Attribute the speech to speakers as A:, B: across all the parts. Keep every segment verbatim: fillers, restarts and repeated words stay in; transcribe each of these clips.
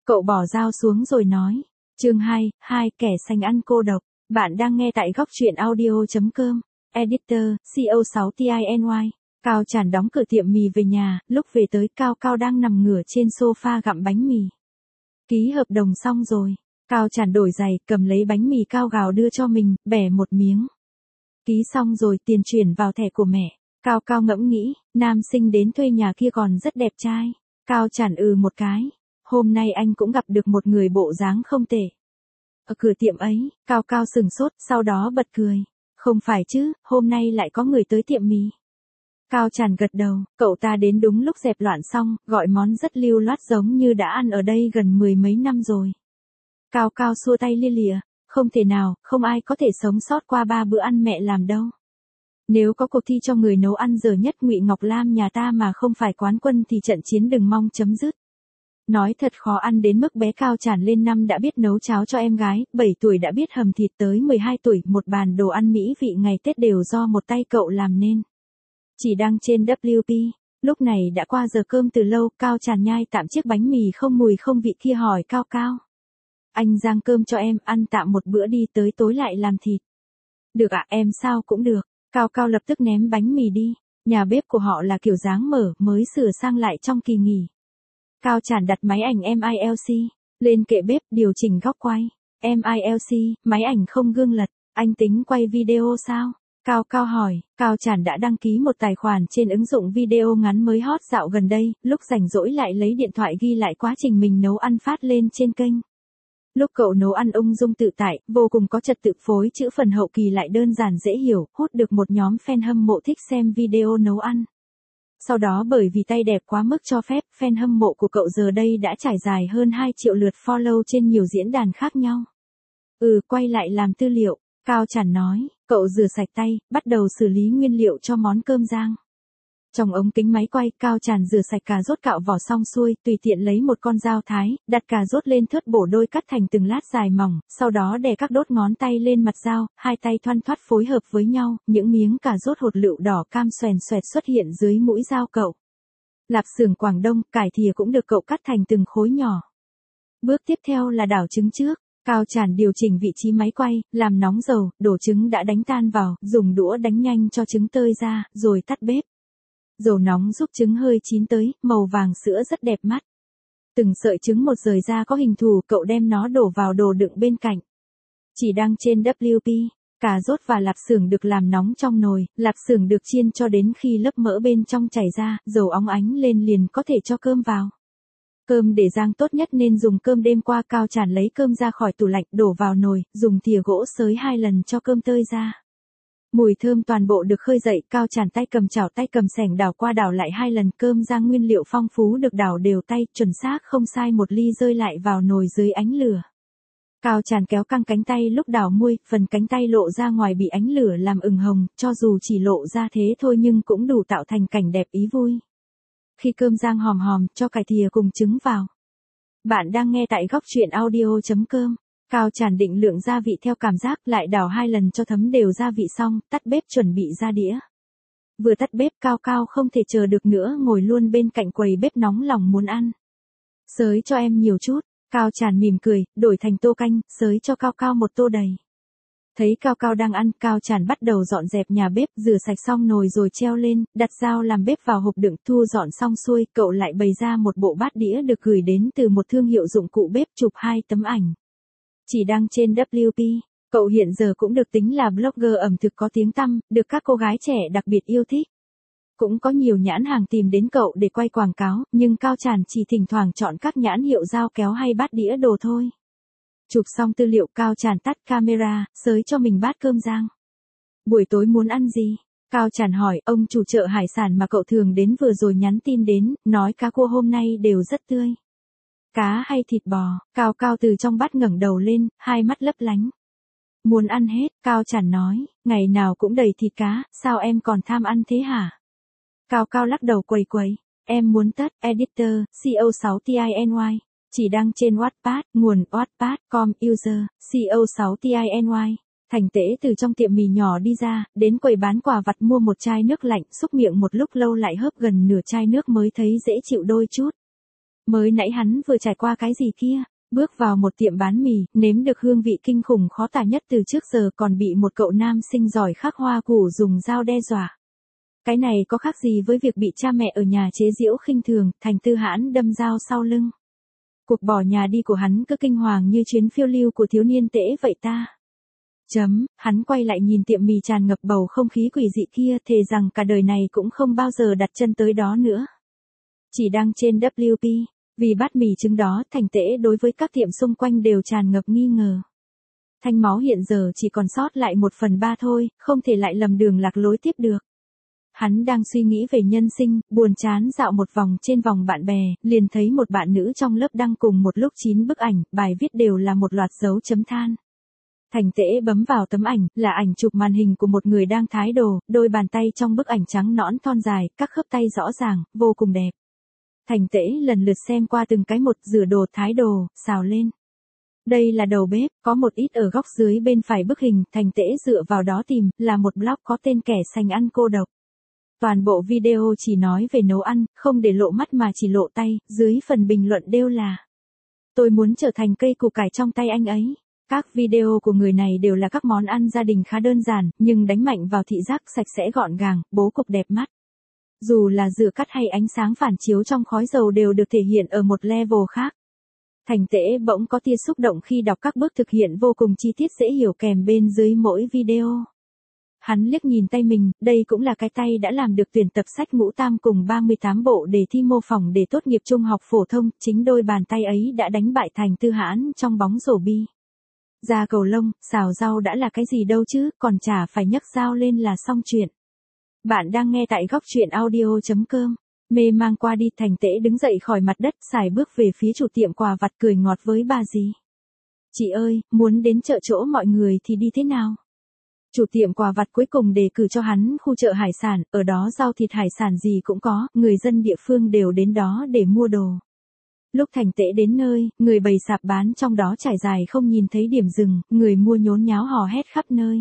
A: Cậu bỏ dao xuống rồi nói. Chương hai, hai kẻ sành ăn cô độc. Bạn đang nghe tại góc truyện audio.com. Editor, C O sáu T I N Y. Cao Tràn đóng cửa tiệm mì về nhà, lúc về tới Cao Cao đang nằm ngửa trên sofa gặm bánh mì. Ký hợp đồng xong rồi. Cao Tràn đổi giày, cầm lấy bánh mì Cao gào đưa cho mình, bẻ một miếng. Ký xong rồi, tiền chuyển vào thẻ của mẹ. Cao Cao ngẫm nghĩ, nam sinh đến thuê nhà kia còn rất đẹp trai. Cao Tràn ừ một cái. Hôm nay anh cũng gặp được một người bộ dáng không tệ. Ở cửa tiệm ấy, Cao Cao sừng sốt, sau đó bật cười. Không phải chứ, hôm nay lại có người tới tiệm mì. Cao Tràn gật đầu, cậu ta đến đúng lúc dẹp loạn xong, gọi món rất lưu loát giống như đã ăn ở đây gần mười mấy năm rồi. Cao Cao xua tay lia lịa, không thể nào, không ai có thể sống sót qua ba bữa ăn mẹ làm đâu. Nếu có cuộc thi cho người nấu ăn dở nhất Ngụy Ngọc Lam nhà ta mà không phải quán quân thì trận chiến đừng mong chấm dứt. Nói thật khó ăn đến mức bé Cao Tràn lên năm đã biết nấu cháo cho em gái, bảy tuổi đã biết hầm thịt tới mười hai tuổi, một bàn đồ ăn mỹ vị ngày Tết đều do một tay cậu làm nên. Chỉ đăng trên W P, lúc này đã qua giờ cơm từ lâu, Cao Tràn nhai tạm chiếc bánh mì không mùi không vị kia hỏi Cao Cao. Anh rang cơm cho em, ăn tạm một bữa đi, tới tối lại làm thịt. Được ạ, em sao cũng được. Cao Cao lập tức ném bánh mì đi, nhà bếp của họ là kiểu dáng mở, mới sửa sang lại trong kỳ nghỉ. Cao Tràn đặt máy ảnh em I L C lên kệ bếp, điều chỉnh góc quay. em I L C, máy ảnh không gương lật, anh tính quay video sao? Cao Cao hỏi. Cao Tràn đã đăng ký một tài khoản trên ứng dụng video ngắn mới hot dạo gần đây, lúc rảnh rỗi lại lấy điện thoại ghi lại quá trình mình nấu ăn phát lên trên kênh. Lúc cậu nấu ăn ung dung tự tại, vô cùng có trật tự, phối chữ phần hậu kỳ lại đơn giản dễ hiểu, hút được một nhóm fan hâm mộ thích xem video nấu ăn. Sau đó bởi vì tay đẹp quá mức cho phép, fan hâm mộ của cậu giờ đây đã trải dài hơn hai triệu lượt follow trên nhiều diễn đàn khác nhau. Ừ, quay lại làm tư liệu, Cao Tràn nói, cậu rửa sạch tay, bắt đầu xử lý nguyên liệu cho món cơm rang. Trong ống kính máy quay, Cao Tràn rửa sạch cà rốt cạo vỏ xong xuôi, tùy tiện lấy một con dao thái, đặt cà rốt lên thớt bổ đôi cắt thành từng lát dài mỏng, sau đó đè các đốt ngón tay lên mặt dao, hai tay thoăn thoắt phối hợp với nhau, những miếng cà rốt hột lựu đỏ cam xoèn xoẹt xuất hiện dưới mũi dao cậu. Lạp xưởng Quảng Đông, cải thìa cũng được cậu cắt thành từng khối nhỏ. Bước tiếp theo là đảo trứng trước. Cao Tràn điều chỉnh vị trí máy quay, làm nóng dầu, đổ trứng đã đánh tan vào, dùng đũa đánh nhanh cho trứng tơi ra, rồi tắt bếp. Dầu nóng giúp trứng hơi chín tới, màu vàng sữa rất đẹp mắt. Từng sợi trứng một rời ra có hình thù, cậu đem nó đổ vào đồ đựng bên cạnh. Chỉ đăng trên W P, cà rốt và lạp xưởng được làm nóng trong nồi, lạp xưởng được chiên cho đến khi lớp mỡ bên trong chảy ra, dầu óng ánh lên liền có thể cho cơm vào. Cơm để rang tốt nhất nên dùng cơm đêm qua. Cao Tràn lấy cơm ra khỏi tủ lạnh, đổ vào nồi, dùng thìa gỗ xới hai lần cho cơm tơi ra. Mùi thơm toàn bộ được khơi dậy, Cao Tràn tay cầm chảo tay cầm xẻng đảo qua đảo lại hai lần, cơm rang nguyên liệu phong phú được đảo đều tay, chuẩn xác không sai một ly rơi lại vào nồi dưới ánh lửa. Cao Tràn kéo căng cánh tay lúc đảo muôi, phần cánh tay lộ ra ngoài bị ánh lửa làm ửng hồng, cho dù chỉ lộ ra thế thôi nhưng cũng đủ tạo thành cảnh đẹp ý vui. Khi cơm rang hòm hòm, cho cải thìa cùng trứng vào. Bạn đang nghe tại góc truyện audio.com. Cao Tràn định lượng gia vị theo cảm giác, lại đảo hai lần cho thấm đều gia vị xong, tắt bếp chuẩn bị ra đĩa. Vừa tắt bếp, Cao Cao không thể chờ được nữa, ngồi luôn bên cạnh quầy bếp nóng lòng muốn ăn. Xới cho em nhiều chút. Cao Tràn mỉm cười, đổi thành tô canh, xới cho Cao Cao một tô đầy. Thấy Cao Cao đang ăn, Cao Tràn bắt đầu dọn dẹp nhà bếp, rửa sạch xong nồi rồi treo lên, đặt dao làm bếp vào hộp đựng, thu dọn xong xuôi, cậu lại bày ra một bộ bát đĩa được gửi đến từ một thương hiệu dụng cụ bếp, chụp hai tấm ảnh. Chỉ đăng trên W P, cậu hiện giờ cũng được tính là blogger ẩm thực có tiếng tăm, được các cô gái trẻ đặc biệt yêu thích. Cũng có nhiều nhãn hàng tìm đến cậu để quay quảng cáo, nhưng Cao Tràn chỉ thỉnh thoảng chọn các nhãn hiệu dao kéo hay bát đĩa đồ thôi. Chụp xong tư liệu, Cao Tràn tắt camera, xới cho mình bát cơm rang. Buổi tối muốn ăn gì? Cao Tràn hỏi. Ông chủ chợ hải sản mà cậu thường đến vừa rồi nhắn tin đến, nói cá cua hôm nay đều rất tươi. Cá hay thịt bò? Cao Cao từ trong bát ngẩng đầu lên, hai mắt lấp lánh. Muốn ăn hết, Cao Tràn nói, ngày nào cũng đầy thịt cá, sao em còn tham ăn thế hả? Cao Cao lắc đầu quầy quầy, em muốn tất. Editor, C O sáu T I N Y. Chỉ đăng trên Wattpad, nguồn wattpad chấm com, user, C O sáu T I N Y. Thành Tễ từ trong tiệm mì nhỏ đi ra, đến quầy bán quà vặt mua một chai nước lạnh, xúc miệng một lúc lâu lại hớp gần nửa chai nước mới thấy dễ chịu đôi chút. mới nãy hắn vừa trải qua cái gì kia, bước vào một tiệm bán mì, nếm được hương vị kinh khủng khó tả nhất từ trước giờ còn bị một cậu nam sinh giỏi khắc hoa củ dùng dao đe dọa. Cái này có khác gì với việc bị cha mẹ ở nhà chế giễu khinh thường, Thành Tư Hãn đâm dao sau lưng. Cuộc bỏ nhà đi của hắn cứ kinh hoàng như chuyến phiêu lưu của thiếu niên tễ vậy ta. Chấm, hắn quay lại nhìn tiệm mì tràn ngập bầu không khí quỷ dị kia, thề rằng cả đời này cũng không bao giờ đặt chân tới đó nữa. Chỉ đăng trên W P, vì bát mì trứng đó, Thành Tễ đối với các tiệm xung quanh đều tràn ngập nghi ngờ. Thanh máu hiện giờ chỉ còn sót lại một phần ba thôi, không thể lại lầm đường lạc lối tiếp được. Hắn đang suy nghĩ về nhân sinh, buồn chán dạo một vòng trên vòng bạn bè, liền thấy một bạn nữ trong lớp đăng cùng một lúc chín bức ảnh, bài viết đều là một loạt dấu chấm than. Thành Tễ bấm vào tấm ảnh, là ảnh chụp màn hình của một người đang thái đồ, đôi bàn tay trong bức ảnh trắng nõn thon dài, các khớp tay rõ ràng, vô cùng đẹp. Thành Tễ lần lượt xem qua từng cái một, rửa đồ, thái đồ, xào lên. Đây là đầu bếp, có một ít ở góc dưới bên phải bức hình, Thành Tễ dựa vào đó tìm, là một blog có tên Kẻ Sành Ăn Cô Độc. Toàn bộ video chỉ nói về nấu ăn, không để lộ mắt mà chỉ lộ tay, dưới phần bình luận đều là: tôi muốn trở thành cây củ cải trong tay anh ấy. Các video của người này đều là các món ăn gia đình khá đơn giản, nhưng đánh mạnh vào thị giác, sạch sẽ gọn gàng, bố cục đẹp mắt. Dù là rửa cắt hay ánh sáng phản chiếu trong khói dầu đều được thể hiện ở một level khác. Thành Tễ bỗng có tia xúc động khi đọc các bước thực hiện vô cùng chi tiết dễ hiểu kèm bên dưới mỗi video. Hắn liếc nhìn tay mình, đây cũng là cái tay đã làm được tuyển tập sách ngũ tam cùng ba mươi tám bộ đề thi mô phỏng để tốt nghiệp trung học phổ thông, chính đôi bàn tay ấy đã đánh bại Thành Tư Hãn trong bóng rổ bi. Ra cầu lông, xào rau đã là cái gì đâu chứ, còn chả phải nhấc dao lên là xong chuyện. Bạn đang nghe tại góc truyện audio chấm com. Mê mang qua đi, Thành Tễ đứng dậy khỏi mặt đất, xài bước về phía chủ tiệm quà vặt cười ngọt với bà dì. Chị ơi, muốn đến chợ chỗ mọi người thì đi thế nào? Chủ tiệm quà vặt cuối cùng đề cử cho hắn khu chợ hải sản, ở đó rau thịt hải sản gì cũng có, người dân địa phương đều đến đó để mua đồ. Lúc Thành Tễ đến nơi, người bày sạp bán trong đó trải dài không nhìn thấy điểm dừng, người mua nhốn nháo hò hét khắp nơi.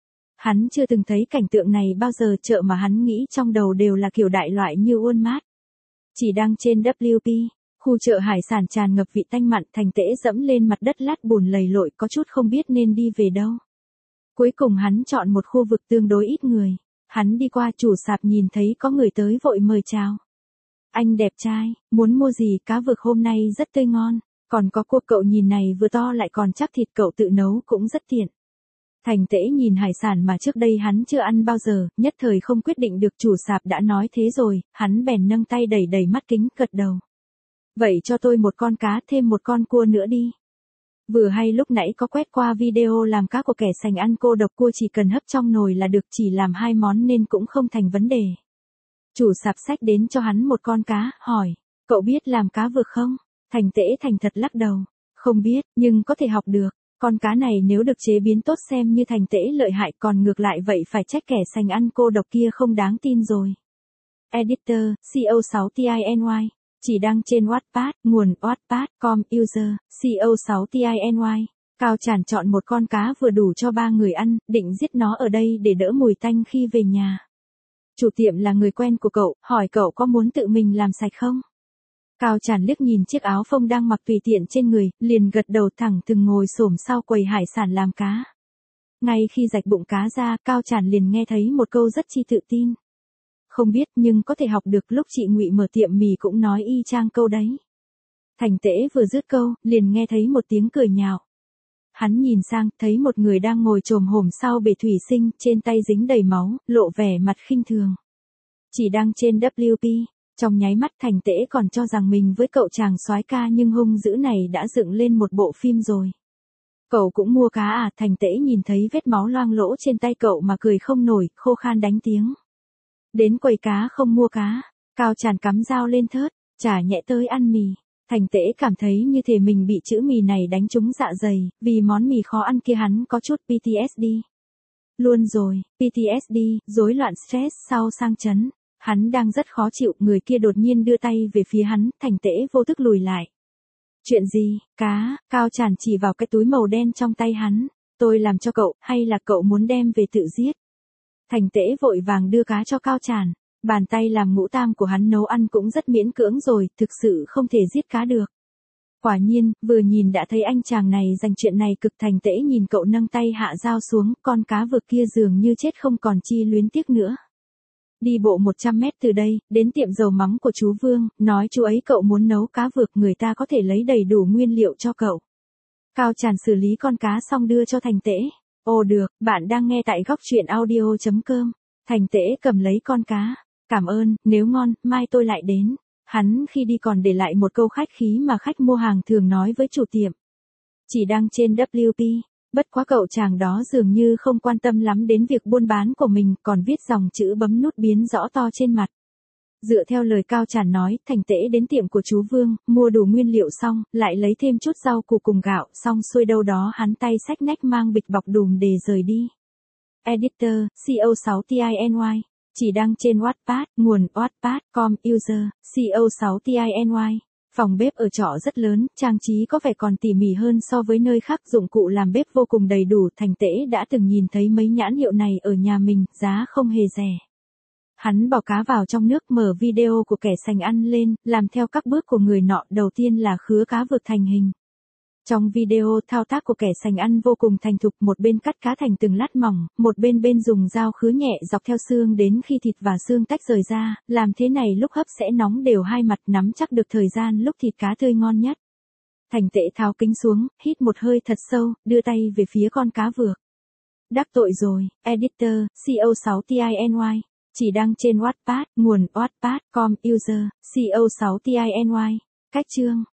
A: Hắn chưa từng thấy cảnh tượng này bao giờ, chợ mà hắn nghĩ trong đầu đều là kiểu đại loại như Uôn Mát. Chỉ đăng trên W P, khu chợ hải sản tràn ngập vị tanh mặn, Thành Tễ dẫm lên mặt đất lát bùn lầy lội có chút không biết nên đi về đâu. Cuối cùng hắn chọn một khu vực tương đối ít người. Hắn đi qua, chủ sạp nhìn thấy có người tới vội mời chào. Anh đẹp trai, muốn mua gì? Cá vực hôm nay rất tươi ngon, còn có cua cậu nhìn này vừa to lại còn chắc thịt, cậu tự nấu cũng rất tiện. Thành Tễ nhìn hải sản mà trước đây hắn chưa ăn bao giờ, nhất thời không quyết định được, chủ sạp đã nói thế rồi, hắn bèn nâng tay đẩy đẩy mắt kính, gật đầu. Vậy cho tôi một con cá, thêm một con cua nữa đi. Vừa hay lúc nãy có quét qua video làm cá của Kẻ Sành Ăn Cô Độc, cua chỉ cần hấp trong nồi là được, chỉ làm hai món nên cũng không thành vấn đề. Chủ sạp xách đến cho hắn một con cá, hỏi, cậu biết làm cá vực không? Thành Tễ thành thật lắc đầu, không biết, nhưng có thể học được. Con cá này nếu được chế biến tốt xem như Thành Tễ lợi hại, còn ngược lại vậy phải trách Kẻ Sành Ăn Cô Độc kia không đáng tin rồi. Editor, C O sáu T I N Y, chỉ đăng trên Wattpad, nguồn wattpad chấm com, user, C O sáu T I N Y. Cao Tràn chọn một con cá vừa đủ cho ba người ăn, định giết nó ở đây để đỡ mùi tanh khi về nhà. Chủ tiệm là người quen của cậu, hỏi cậu có muốn tự mình làm sạch không? Cao Tràn liếc nhìn chiếc áo phông đang mặc tùy tiện trên người, liền gật đầu, thẳng thừng ngồi xổm sau quầy hải sản làm cá. Ngay khi rạch bụng cá ra, Cao Tràn liền nghe thấy một câu rất chi tự tin. Không biết nhưng có thể học được, lúc chị Ngụy mở tiệm mì cũng nói y chang câu đấy. Thành Tễ vừa dứt câu, liền nghe thấy một tiếng cười nhạo. Hắn nhìn sang, thấy một người đang ngồi chồm hổm sau bể thủy sinh, trên tay dính đầy máu, lộ vẻ mặt khinh thường. Chỉ đăng trên W P, trong nháy mắt Thành Tễ còn cho rằng mình với cậu chàng soái ca nhưng hung dữ này đã dựng lên một bộ phim rồi. Cậu cũng mua cá à? Thành Tễ nhìn thấy vết máu loang lỗ trên tay cậu mà cười không nổi, khô khan đánh tiếng. Đến quầy cá không mua cá. Cao Tràn cắm dao lên thớt, chả nhẽ tới ăn mì. Thành Tễ cảm thấy như thể mình bị chữ mì này đánh trúng dạ dày, vì món mì khó ăn kia hắn có chút P T S D. Luôn rồi, P T S D, rối loạn stress sau sang chấn. Hắn đang rất khó chịu, người kia đột nhiên đưa tay về phía hắn, Thành Tễ vô thức lùi lại. Chuyện gì? Cá? Cao Tràn chỉ vào cái túi màu đen trong tay hắn. Tôi làm cho cậu, hay là cậu muốn đem về tự giết? Thành Tễ vội vàng đưa cá cho Cao Tràn. Bàn tay làm ngũ tang của hắn nấu ăn cũng rất miễn cưỡng rồi, thực sự không thể giết cá được. Quả nhiên, vừa nhìn đã thấy anh chàng này dành chuyện này cực thành tễ, nhìn cậu nâng tay hạ dao xuống, con cá vực kia dường như chết không còn chi luyến tiếc nữa. Đi bộ một trăm mét từ đây, đến tiệm dầu mắm của chú Vương, nói chú ấy cậu muốn nấu cá vực, người ta có thể lấy đầy đủ nguyên liệu cho cậu. Cao Tràn xử lý con cá xong đưa cho Thành Tễ. Ồ được, bạn đang nghe tại góc truyện audio chấm com. Thành Tễ cầm lấy con cá. Cảm ơn, nếu ngon, mai tôi lại đến. Hắn khi đi còn để lại một câu khách khí mà khách mua hàng thường nói với chủ tiệm. Chỉ đăng trên vê kép, bất quá cậu chàng đó dường như không quan tâm lắm đến việc buôn bán của mình, còn viết dòng chữ bấm nút biến rõ to trên mặt. Dựa theo lời Cao Tràn nói, Thành Tễ đến tiệm của chú Vương, mua đủ nguyên liệu xong, lại lấy thêm chút rau củ cùng gạo, xong xuôi đâu đó hắn tay xách nách mang bịch bọc đùm để rời đi. Editor, C O sáu T I N Y. Chỉ đăng trên Wattpad, nguồn wattpad chấm com, user, C O sáu T I N Y. Phòng bếp ở trọ rất lớn, trang trí có vẻ còn tỉ mỉ hơn so với nơi khác, dụng cụ làm bếp vô cùng đầy đủ. Thành Tễ đã từng nhìn thấy mấy nhãn hiệu này ở nhà mình, giá không hề rẻ. Hắn bỏ cá vào trong nước, mở video của kẻ sành ăn lên, làm theo các bước của người nọ, đầu tiên là khứa cá vực thành hình. Trong video, thao tác của kẻ sành ăn vô cùng thành thục, một bên cắt cá thành từng lát mỏng, một bên bên dùng dao khứa nhẹ dọc theo xương đến khi thịt và xương tách rời ra, làm thế này lúc hấp sẽ nóng đều hai mặt, nắm chắc được thời gian lúc thịt cá tươi ngon nhất. Thành Tễ tháo kính xuống, hít một hơi thật sâu, đưa tay về phía con cá vược. Đắc tội rồi. Editor, C O sáu T I N Y. Chỉ đăng trên Wattpad, nguồn wattpad chấm com, user, C O sáu T I N Y. Cách chương.